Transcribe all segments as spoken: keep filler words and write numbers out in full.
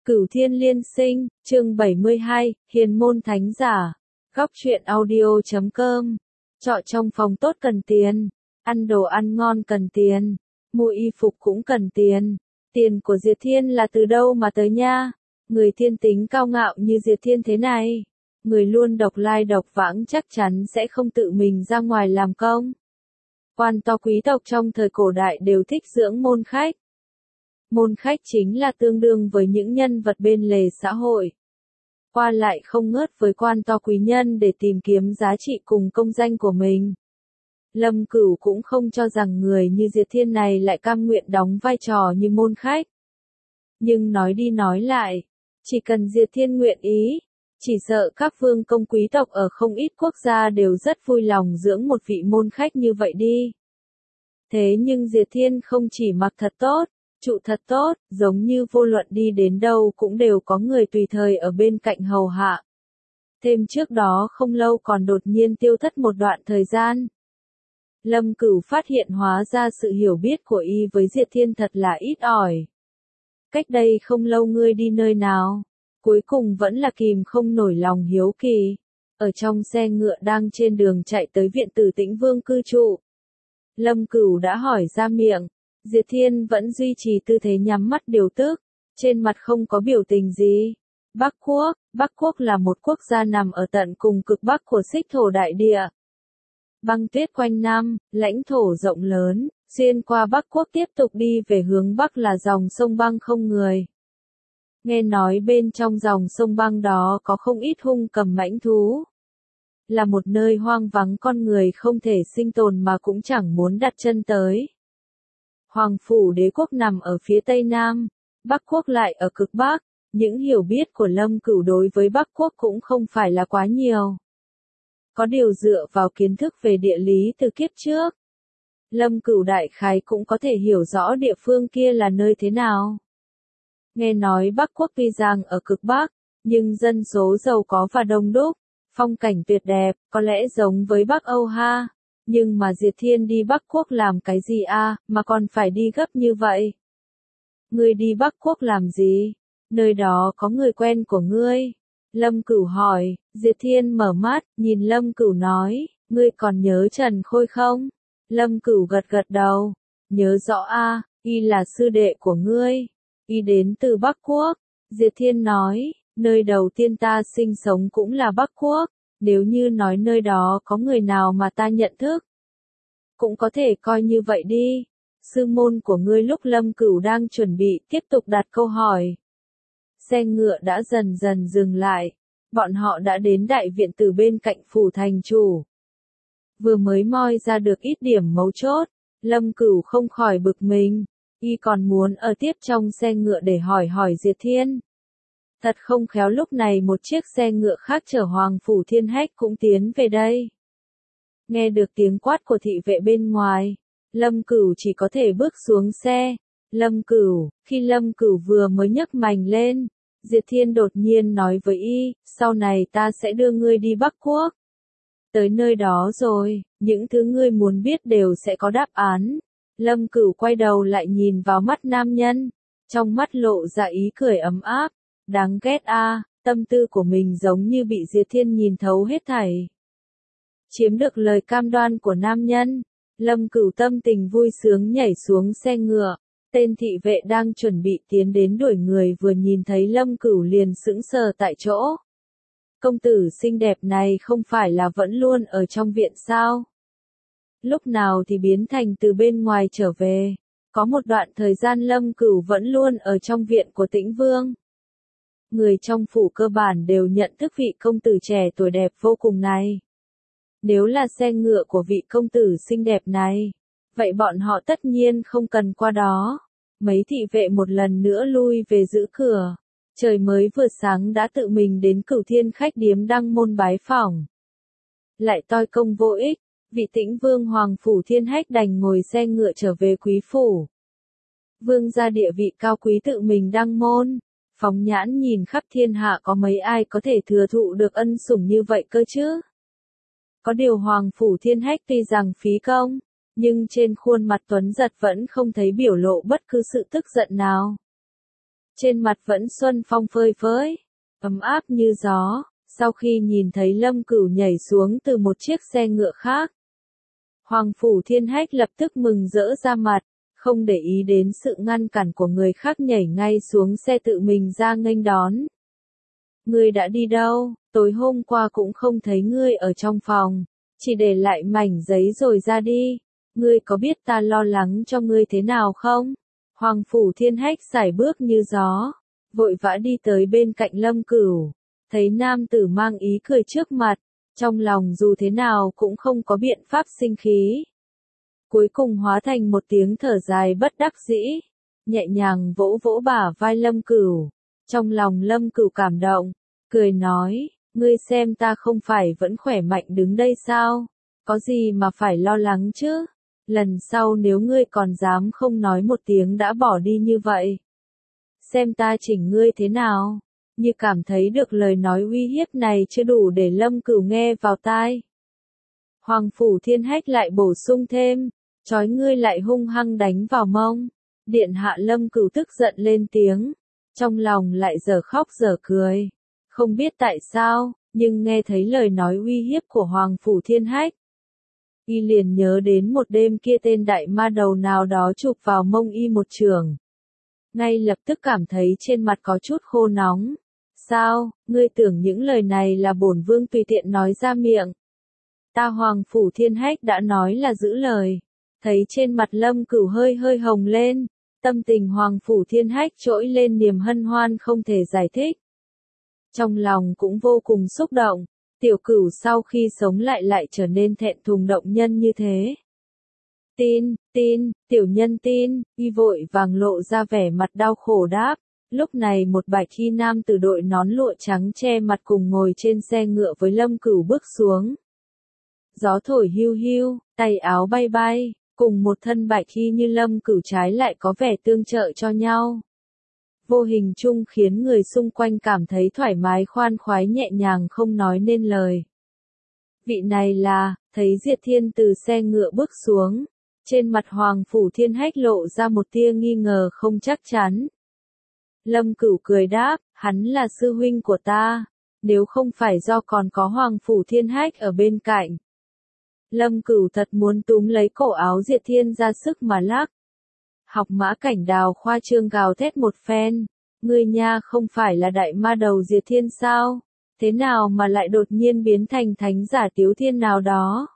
Cửu Thiên Liên Sinh, chương bảy mươi hai, Hiền môn thánh giả. Góc truyện audio chấm com. Trọ trong phòng tốt cần tiền, ăn đồ ăn ngon cần tiền, mua y phục cũng cần tiền. Tiền của Diệt Thiên là từ đâu mà tới nha? Người thiên tính cao ngạo như Diệt Thiên thế này, người luôn độc lai độc vãng chắc chắn sẽ không tự mình ra ngoài làm công. Quan to quý tộc trong thời cổ đại đều thích dưỡng môn khách. Môn khách chính là tương đương với những nhân vật bên lề xã hội. Qua lại không ngớt với quan to quý nhân để tìm kiếm giá trị cùng công danh của mình. Lâm Cửu cũng không cho rằng người như Diệt Thiên này lại cam nguyện đóng vai trò như môn khách. Nhưng nói đi nói lại, chỉ cần Diệt Thiên nguyện ý, chỉ sợ các vương công quý tộc ở không ít quốc gia đều rất vui lòng dưỡng một vị môn khách như vậy đi. Thế nhưng Diệt Thiên không chỉ mặc thật tốt, trụ thật tốt, giống như vô luận đi đến đâu cũng đều có người tùy thời ở bên cạnh hầu hạ. Thêm trước đó không lâu còn đột nhiên tiêu thất một đoạn thời gian. Lâm Cửu phát hiện hóa ra sự hiểu biết của y với Diệt Thiên thật là ít ỏi. Cách đây không lâu ngươi đi nơi nào? Cuối cùng vẫn là kìm không nổi lòng hiếu kỳ. Ở trong xe ngựa đang trên đường chạy tới viện tử Tĩnh Vương cư trụ. Lâm Cửu đã hỏi ra miệng. Diệt Thiên vẫn duy trì tư thế nhắm mắt điều tức, trên mặt không có biểu tình gì. Bắc Quốc, Bắc Quốc là một quốc gia nằm ở tận cùng cực bắc của xích thổ đại địa. Băng tuyết quanh năm, lãnh thổ rộng lớn, xuyên qua Bắc Quốc tiếp tục đi về hướng Bắc là dòng sông băng không người. Nghe nói bên trong dòng sông băng đó có không ít hung cầm mãnh thú. Là một nơi hoang vắng con người không thể sinh tồn mà cũng chẳng muốn đặt chân tới. Hoàng phủ đế quốc nằm ở phía tây nam, Bắc Quốc lại ở cực bắc, những hiểu biết của Lâm Cửu đối với Bắc Quốc cũng không phải là quá nhiều. Có điều dựa vào kiến thức về địa lý từ kiếp trước, Lâm Cửu đại khái cũng có thể hiểu rõ địa phương kia là nơi thế nào. Nghe nói Bắc Quốc tuy rằng ở cực bắc, nhưng dân số giàu có và đông đúc, phong cảnh tuyệt đẹp, có lẽ giống với Bắc Âu ha. Nhưng mà Diệt Thiên đi Bắc Quốc làm cái gì a, mà còn phải đi gấp như vậy? Ngươi đi Bắc Quốc làm gì? Nơi đó có người quen của ngươi? Lâm Cửu hỏi. Diệt Thiên mở mắt, nhìn Lâm Cửu nói, ngươi còn nhớ Trần Khôi không? Lâm Cửu gật gật đầu. Nhớ rõ a, y là sư đệ của ngươi. Y đến từ Bắc Quốc. Diệt Thiên nói, nơi đầu tiên ta sinh sống cũng là Bắc Quốc. Nếu như nói nơi đó có người nào mà ta nhận thức, cũng có thể coi như vậy đi. Sư môn của ngươi lúc Lâm Cửu đang chuẩn bị tiếp tục đặt câu hỏi. Xe ngựa đã dần dần dừng lại. Bọn họ đã đến đại viện từ bên cạnh phủ thành chủ. Vừa mới moi ra được ít điểm mấu chốt, Lâm Cửu không khỏi bực mình. Y còn muốn ở tiếp trong xe ngựa để hỏi hỏi Diệt Thiên. Thật không khéo lúc này một chiếc xe ngựa khác chở Hoàng Phủ Thiên Hách cũng tiến về đây. Nghe được tiếng quát của thị vệ bên ngoài, Lâm Cửu chỉ có thể bước xuống xe. Lâm Cửu, khi Lâm Cửu vừa mới nhấc mành lên, Diệt Thiên đột nhiên nói với y, sau này ta sẽ đưa ngươi đi Bắc Quốc. Tới nơi đó rồi, những thứ ngươi muốn biết đều sẽ có đáp án. Lâm Cửu quay đầu lại nhìn vào mắt nam nhân, trong mắt lộ ra ý cười ấm áp. Đáng ghét a, à, tâm tư của mình giống như bị Diệt Thiên nhìn thấu hết thảy. Chiếm được lời cam đoan của nam nhân, Lâm Cửu tâm tình vui sướng nhảy xuống xe ngựa. Tên thị vệ đang chuẩn bị tiến đến đuổi người vừa nhìn thấy Lâm Cửu liền sững sờ tại chỗ. Công tử xinh đẹp này không phải là vẫn luôn ở trong viện sao? Lúc nào thì biến thành từ bên ngoài trở về? Có một đoạn thời gian Lâm Cửu vẫn luôn ở trong viện của Tĩnh Vương. Người trong phủ cơ bản đều nhận thức vị công tử trẻ tuổi đẹp vô cùng này. Nếu là xe ngựa của vị công tử xinh đẹp này, vậy bọn họ tất nhiên không cần qua đó. Mấy thị vệ một lần nữa lui về giữ cửa. Trời mới vừa sáng đã tự mình đến Cửu Thiên khách điếm đăng môn bái phỏng. Lại toi công vô ích, vị Tĩnh Vương Hoàng Phủ Thiên Hách đành ngồi xe ngựa trở về quý phủ. Vương gia địa vị cao quý tự mình đăng môn. Phóng nhãn nhìn khắp thiên hạ có mấy ai có thể thừa thụ được ân sủng như vậy cơ chứ? Có điều Hoàng Phủ Thiên Hách tuy rằng phí công, nhưng trên khuôn mặt tuấn giật vẫn không thấy biểu lộ bất cứ sự tức giận nào. trên mặt vẫn xuân phong phơi phới, ấm áp như gió, sau khi nhìn thấy Lâm Cửu nhảy xuống từ một chiếc xe ngựa khác. Hoàng Phủ Thiên Hách lập tức mừng rỡ ra mặt, không để ý đến sự ngăn cản của người khác nhảy ngay xuống xe tự mình ra nghênh đón. Ngươi đã đi đâu? Tối hôm qua cũng không thấy ngươi ở trong phòng, chỉ để lại mảnh giấy rồi ra đi. Ngươi có biết ta lo lắng cho ngươi thế nào không? Hoàng Phủ Thiên Hách sải bước như gió, vội vã đi tới bên cạnh Lâm Cửu, thấy nam tử mang ý cười trước mặt, trong lòng dù thế nào cũng không có biện pháp sinh khí. Cuối cùng hóa thành một tiếng thở dài bất đắc dĩ, nhẹ nhàng vỗ vỗ bả vai Lâm Cửu. Trong lòng Lâm Cửu cảm động, cười nói, ngươi xem ta không phải vẫn khỏe mạnh đứng đây sao? Có gì mà phải lo lắng chứ? Lần sau nếu ngươi còn dám không nói một tiếng đã bỏ đi như vậy, xem ta chỉnh ngươi thế nào? Như cảm thấy được lời nói uy hiếp này chưa đủ để Lâm Cửu nghe vào tai. Hoàng Phủ Thiên Hách lại bổ sung thêm, trói ngươi lại hung hăng đánh vào mông. Điện hạ Lâm Cửu tức giận lên tiếng, trong lòng lại dở khóc dở cười. Không biết tại sao, nhưng nghe thấy lời nói uy hiếp của Hoàng Phủ Thiên Hách, y liền nhớ đến một đêm kia tên đại ma đầu nào đó chụp vào mông y một chưởng. Ngay lập tức cảm thấy trên mặt có chút khô nóng. Sao, ngươi tưởng những lời này là bổn vương tùy tiện nói ra miệng? Ta Hoàng Phủ Thiên Hách đã nói là giữ lời. Thấy trên mặt Lâm Cửu hơi hơi hồng lên, tâm tình Hoàng Phủ Thiên Hách trỗi lên niềm hân hoan không thể giải thích. Trong lòng cũng vô cùng xúc động, tiểu Cửu sau khi sống lại lại trở nên thẹn thùng động nhân như thế. Tin, tin, tiểu nhân tin, y vội vàng lộ ra vẻ mặt đau khổ đáp. Lúc này một bạch y nam từ đội nón lụa trắng che mặt cùng ngồi trên xe ngựa với Lâm Cửu bước xuống. Gió thổi hiu hiu, tay áo bay bay, cùng một thân bạch y như Lâm Cửu trái lại có vẻ tương trợ cho nhau. Vô hình chung khiến người xung quanh cảm thấy thoải mái khoan khoái nhẹ nhàng không nói nên lời. Vị này là, thấy Diệt Thiên từ xe ngựa bước xuống, trên mặt Hoàng Phủ Thiên Hách lộ ra một tia nghi ngờ không chắc chắn. Lâm Cửu cười đáp, hắn là sư huynh của ta, nếu không phải do còn có Hoàng Phủ Thiên Hách ở bên cạnh. Lâm Cửu thật muốn túm lấy cổ áo Diệt Thiên ra sức mà lắc. Học Mã Cảnh Đào khoa trương gào thét một phen, ngươi nha không phải là đại ma đầu Diệt Thiên sao? Thế nào mà lại đột nhiên biến thành thánh giả Tiếu Thiên nào đó?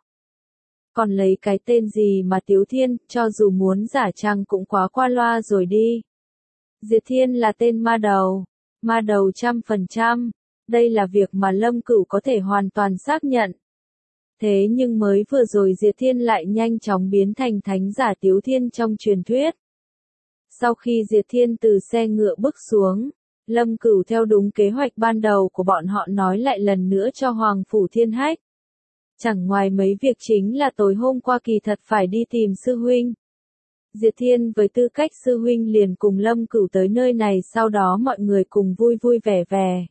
Còn lấy cái tên gì mà Tiếu Thiên, cho dù muốn giả trang cũng quá qua loa rồi đi. Diệt Thiên là tên ma đầu, ma đầu trăm phần trăm, đây là việc mà Lâm Cửu có thể hoàn toàn xác nhận. Thế nhưng mới vừa rồi Diệt Thiên lại nhanh chóng biến thành thánh giả Tiếu Thiên trong truyền thuyết. Sau khi Diệt Thiên từ xe ngựa bước xuống, Lâm Cửu theo đúng kế hoạch ban đầu của bọn họ nói lại lần nữa cho Hoàng Phủ Thiên Hách. Chẳng ngoài mấy việc chính là tối hôm qua kỳ thật phải đi tìm sư huynh. Diệt Thiên với tư cách sư huynh liền cùng Lâm Cửu tới nơi này, sau đó mọi người cùng vui vui vẻ vẻ.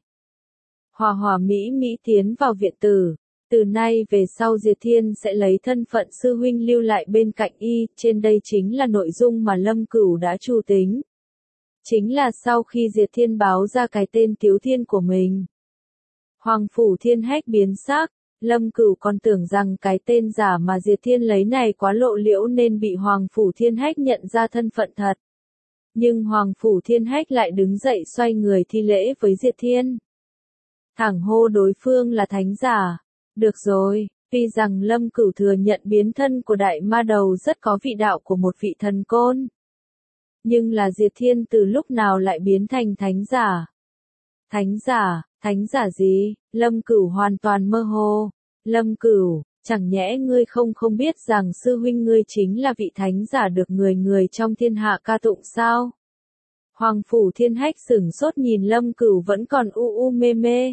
Hòa hòa mỹ mỹ tiến vào viện tử, từ nay về sau Diệt Thiên sẽ lấy thân phận sư huynh lưu lại bên cạnh y, trên đây chính là nội dung mà Lâm Cửu đã chu tính. Chính là sau khi Diệt Thiên báo ra cái tên Tiếu Thiên của mình, Hoàng Phủ Thiên Hách biến sắc. Lâm Cửu còn tưởng rằng cái tên giả mà Diệt Thiên lấy này quá lộ liễu nên bị Hoàng Phủ Thiên Hách nhận ra thân phận thật. Nhưng Hoàng Phủ Thiên Hách lại đứng dậy xoay người thi lễ với Diệt Thiên. Thẳng hô đối phương là thánh giả. Được rồi, tuy rằng Lâm Cửu thừa nhận biến thân của đại ma đầu rất có vị đạo của một vị thần côn. Nhưng là Diệt Thiên từ lúc nào lại biến thành thánh giả? Thánh giả, thánh giả gì? Lâm Cửu hoàn toàn mơ hồ. Lâm Cửu, chẳng nhẽ ngươi không không biết rằng sư huynh ngươi chính là vị thánh giả được người người trong thiên hạ ca tụng sao? Hoàng Phủ Thiên Hách sửng sốt nhìn Lâm Cửu vẫn còn u u mê mê.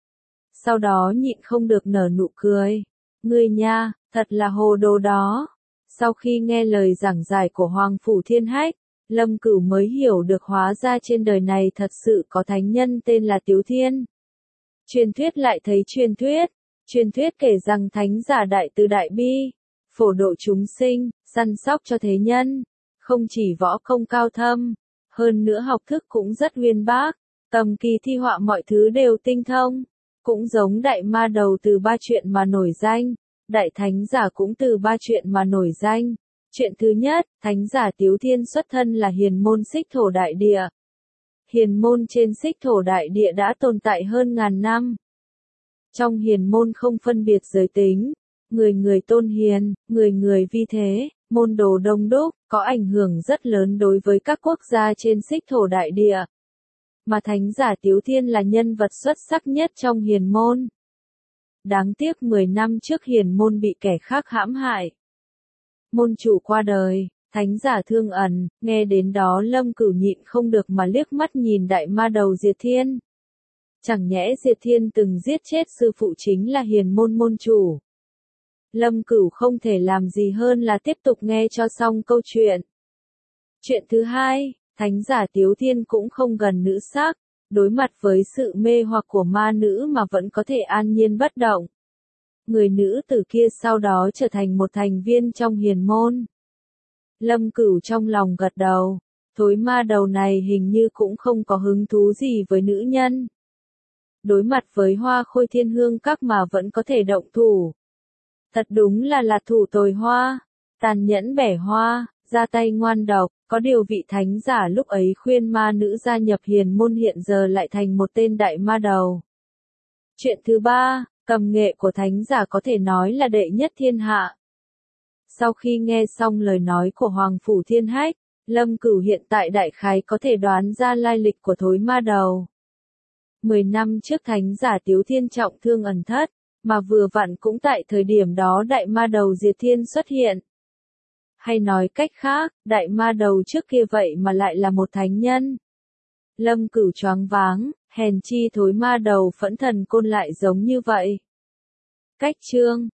Sau đó nhịn không được nở nụ cười. Ngươi nha, thật là hồ đồ đó. Sau khi nghe lời giảng giải của Hoàng Phủ Thiên Hách, Lâm Cửu mới hiểu được hóa ra trên đời này thật sự có thánh nhân tên là Tiếu Thiên. Truyền thuyết lại thấy truyền thuyết, truyền thuyết kể rằng thánh giả đại từ đại bi, phổ độ chúng sinh, săn sóc cho thế nhân, không chỉ võ công cao thâm, Hơn nữa học thức cũng rất uyên bác, cầm kỳ thi họa mọi thứ đều tinh thông. Cũng giống đại ma đầu từ ba chuyện mà nổi danh, đại thánh giả cũng từ ba chuyện mà nổi danh. Chuyện thứ nhất, thánh giả Tiếu Thiên xuất thân là hiền môn Xích Thổ Đại Địa. Hiền môn trên Xích Thổ Đại Địa đã tồn tại hơn ngàn năm. Trong hiền môn không phân biệt giới tính, người người tôn hiền, người người vi thế, môn đồ đông đúc, có ảnh hưởng rất lớn đối với các quốc gia trên Xích Thổ Đại Địa. Mà thánh giả Tiếu Thiên là nhân vật xuất sắc nhất trong hiền môn. Đáng tiếc mười năm trước hiền môn bị kẻ khác hãm hại. Môn chủ qua đời, thánh giả Thương Ẩn, nghe đến đó Lâm Cửu nhịn không được mà liếc mắt nhìn đại ma đầu Diệt Thiên. Chẳng nhẽ Diệt Thiên từng giết chết sư phụ chính là hiền môn môn chủ. Lâm Cửu không thể làm gì hơn là tiếp tục nghe cho xong câu chuyện. Chuyện thứ hai, thánh giả Tiếu Thiên cũng không gần nữ sắc, đối mặt với sự mê hoặc của ma nữ mà vẫn có thể an nhiên bất động. Người nữ tử kia sau đó trở thành một thành viên trong hiền môn. Lâm Cửu trong lòng gật đầu, thối ma đầu này hình như cũng không có hứng thú gì với nữ nhân. Đối mặt với Hoa Khôi Thiên Hương Các mà vẫn có thể động thủ. Thật đúng là là thủ tồi hoa, tàn nhẫn bẻ hoa, ra tay ngoan độc, có điều vị thánh giả lúc ấy khuyên ma nữ gia nhập hiền môn hiện giờ lại thành một tên đại ma đầu. Chuyện thứ ba, cầm nghệ của thánh giả có thể nói là đệ nhất thiên hạ. Sau khi nghe xong lời nói của Hoàng Phủ Thiên Hách, Lâm Cửu hiện tại đại khái có thể đoán ra lai lịch của thối ma đầu. Mười năm trước thánh giả Tiếu Thiên trọng thương ẩn thất, mà vừa vặn cũng tại thời điểm đó đại ma đầu Diệt Thiên xuất hiện. Hay nói cách khác, đại ma đầu trước kia vậy mà lại là một thánh nhân. Lâm Cửu choáng váng, hèn chi thối ma đầu Phẫn Thần Côn lại giống như vậy. Cách chương